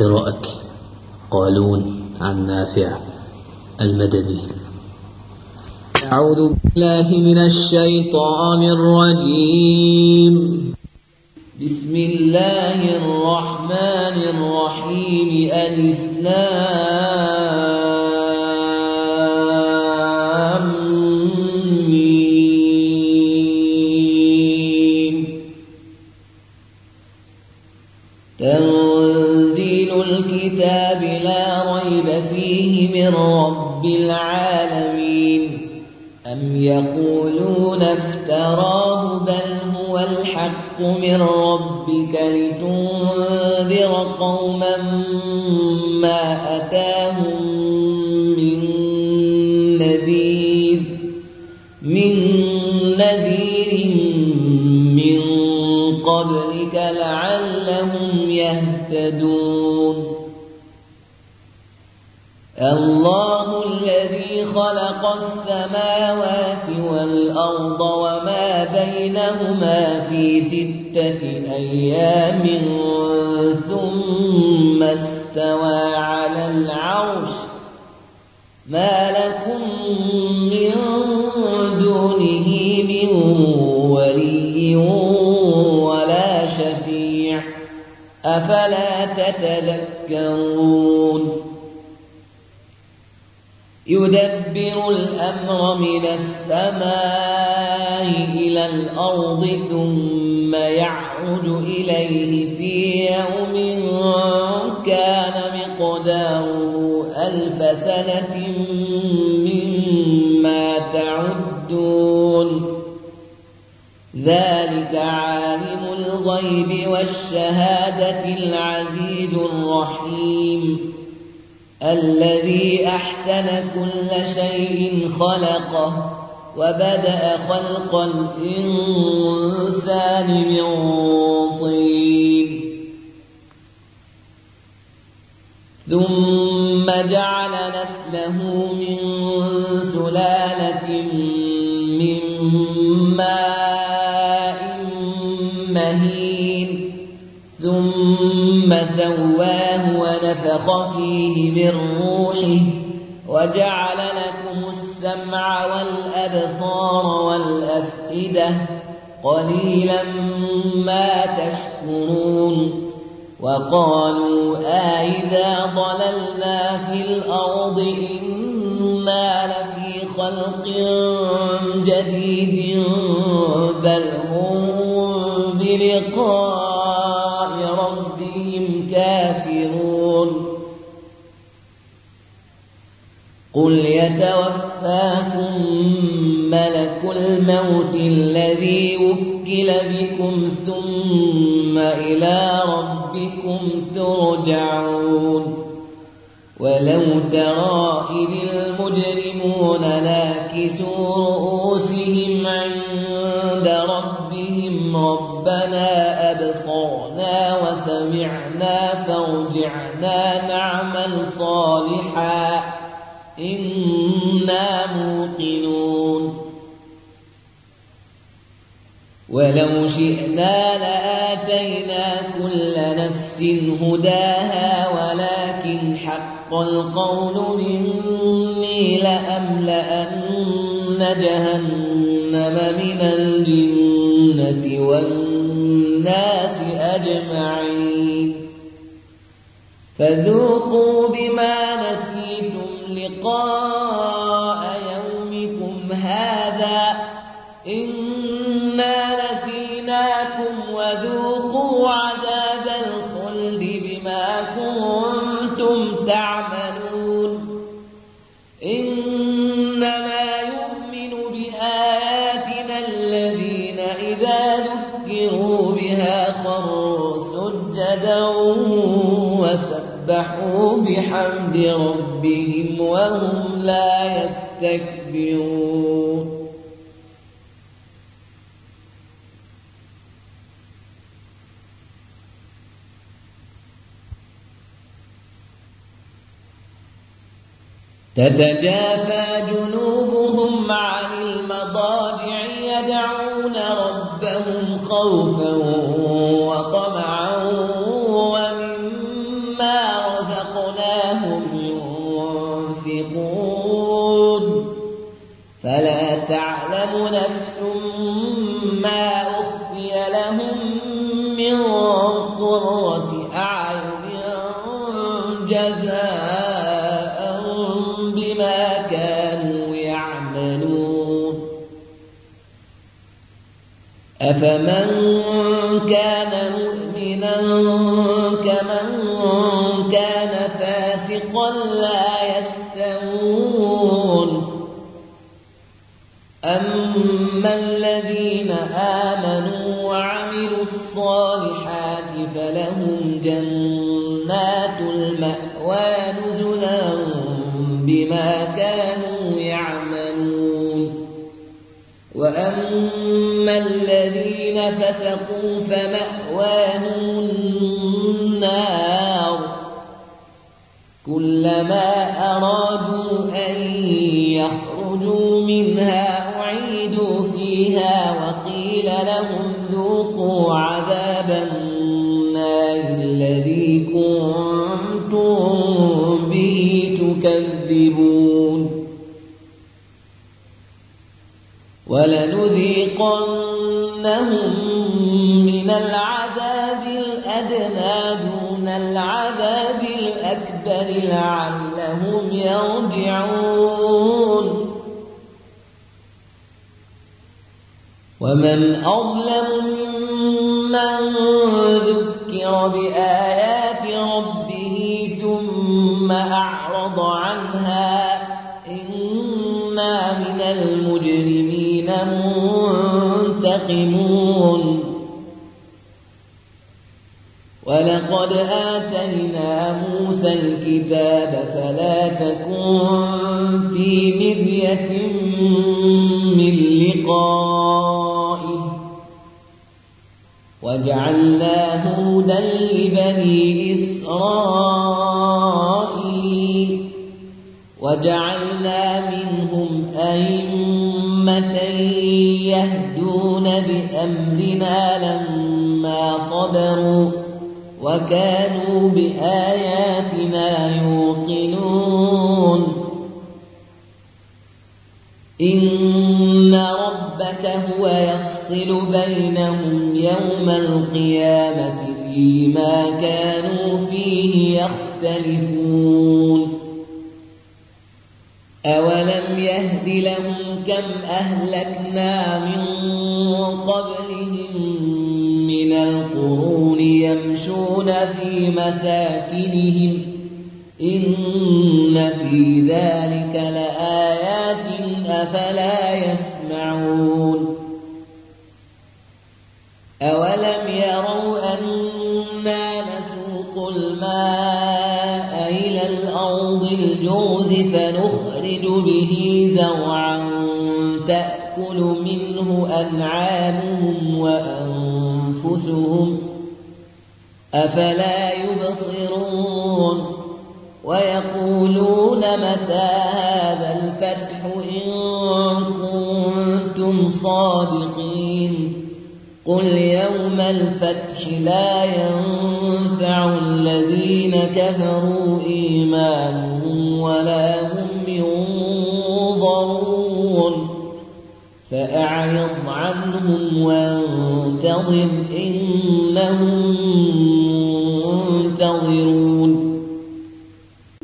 قراءة قالون عن نافع المدني. أعوذ بالله من الشيطان الرجيم. بسم الله الرحمن الرحيم. ألف لام ميم. تنزيل الكتاب لا ريب فيه من رب العالمين. أم يقولون افتراه بل هو الحق من ربك لتنذر قوما ما أتاهم من نذير من قبلك لعلهم يهتدون. الله الذي خلق السماوات والأرض وما بينهما في 6 أيام ثم استوى على العرش. ما لكم من دونه من ولي ولا شفيع أفلا تتذكرون. يدبر الأمر من السماء إلى الأرض ثم يعرج إليه في يوم كان مقداره 1000 سنة مما تعدون. ذلك عالم الغيب والشهادة العزيز الرحيم. الذي أحسن كل شيء خلقه وبدأ خلق الإنسان من طين ثم جعل نسله من سلالة من ماء مهين ثم سواه ونفخ فيه من روحه وجعل لكم السمع والأبصار والأفئدة قليلا ما تشكرون. وقالوا أإذا ضللنا في الأرض إنا لفي خلق جديد بل هم بلقاء ربهم كافرون. قل يتوفاكم ملك الموت الذي وكل بكم ثم إلى ربكم ترجعون. ولو ترى إذ المجرمون ناكسوا رؤوسهم عند ربهم ربنا أبصرنا وسمعنا فارجعنا نعمل صالحا إنا موقنون. ولو شئنا لآتينا كل نفس هداها ولكن حق القول مني لأملأن جهنم من الجنة والناس أجمعين. فذوقوا بما نسيتم لقاء يومكم هذا إنا نسيناكم وذوقوا عذاب الخلد بما كنتم تعملون. إنما يؤمن بآياتنا الذين إذا ذكروا بها خروا سجدا وسبحوا بحمد ربهم وهم لا يستكبرون. تتجافى جنوبهم عن المضاجع يدعون ربهم خوفا وطمعا ومما ينطقون فلا تعلم نفس ما أخفي لهم من قرة أعين جزاء بما كانوا يعملون أفمن كان مؤمنا كمن كان فاسقا لا يستوون أما الذين آمنوا وعملوا الصالحات فلهم جنات المأوى نزلا بما كانوا يعملون وأما الذين فسقوا فمأواهم النار كلما أرادوا أن يخرجوا منها أعيدوا فيها وقيل لهم ذوقوا عذاب النار الذي كنتم به تكذبون ولنذيقنهم من العذاب الأدنى دون العذاب الأكبر لعلهم يرجعون ومن أظلم ممن ذكر بآيات ربه ثم أعرض عنها إنا من المجرمين منتقمون ولقد آتينا موسى الكتاب فلا تكن في مرية من لقائه وجعلناه هدى لبني إسرائيل وجعلنا منهم أئمة يهدون بأمرنا لما صبروا وكانوا بآياتنا يوقنون إن ربك هو يفصل بينهم يوم القيامة فيما كانوا فيه يختلفون أولم يهد لهم كم أهلكنا من قبلهم من القرون يمشون في مساكنهم إن في ذلك لآيات أفلا يسمعون أولم يروا أنا نسوق الماء إلى الأرض الجرز فنخرج به زرعا تأكل منه أنعامهم وأنفسهم أفلا يبصرون ويقولون متى هذا الفتح إن كنتم صادقين قل يوم الفتح لا ينفع الذين كفروا إيمانهم ولا هم ينظرون فأعرض عنهم وانتظر إنهم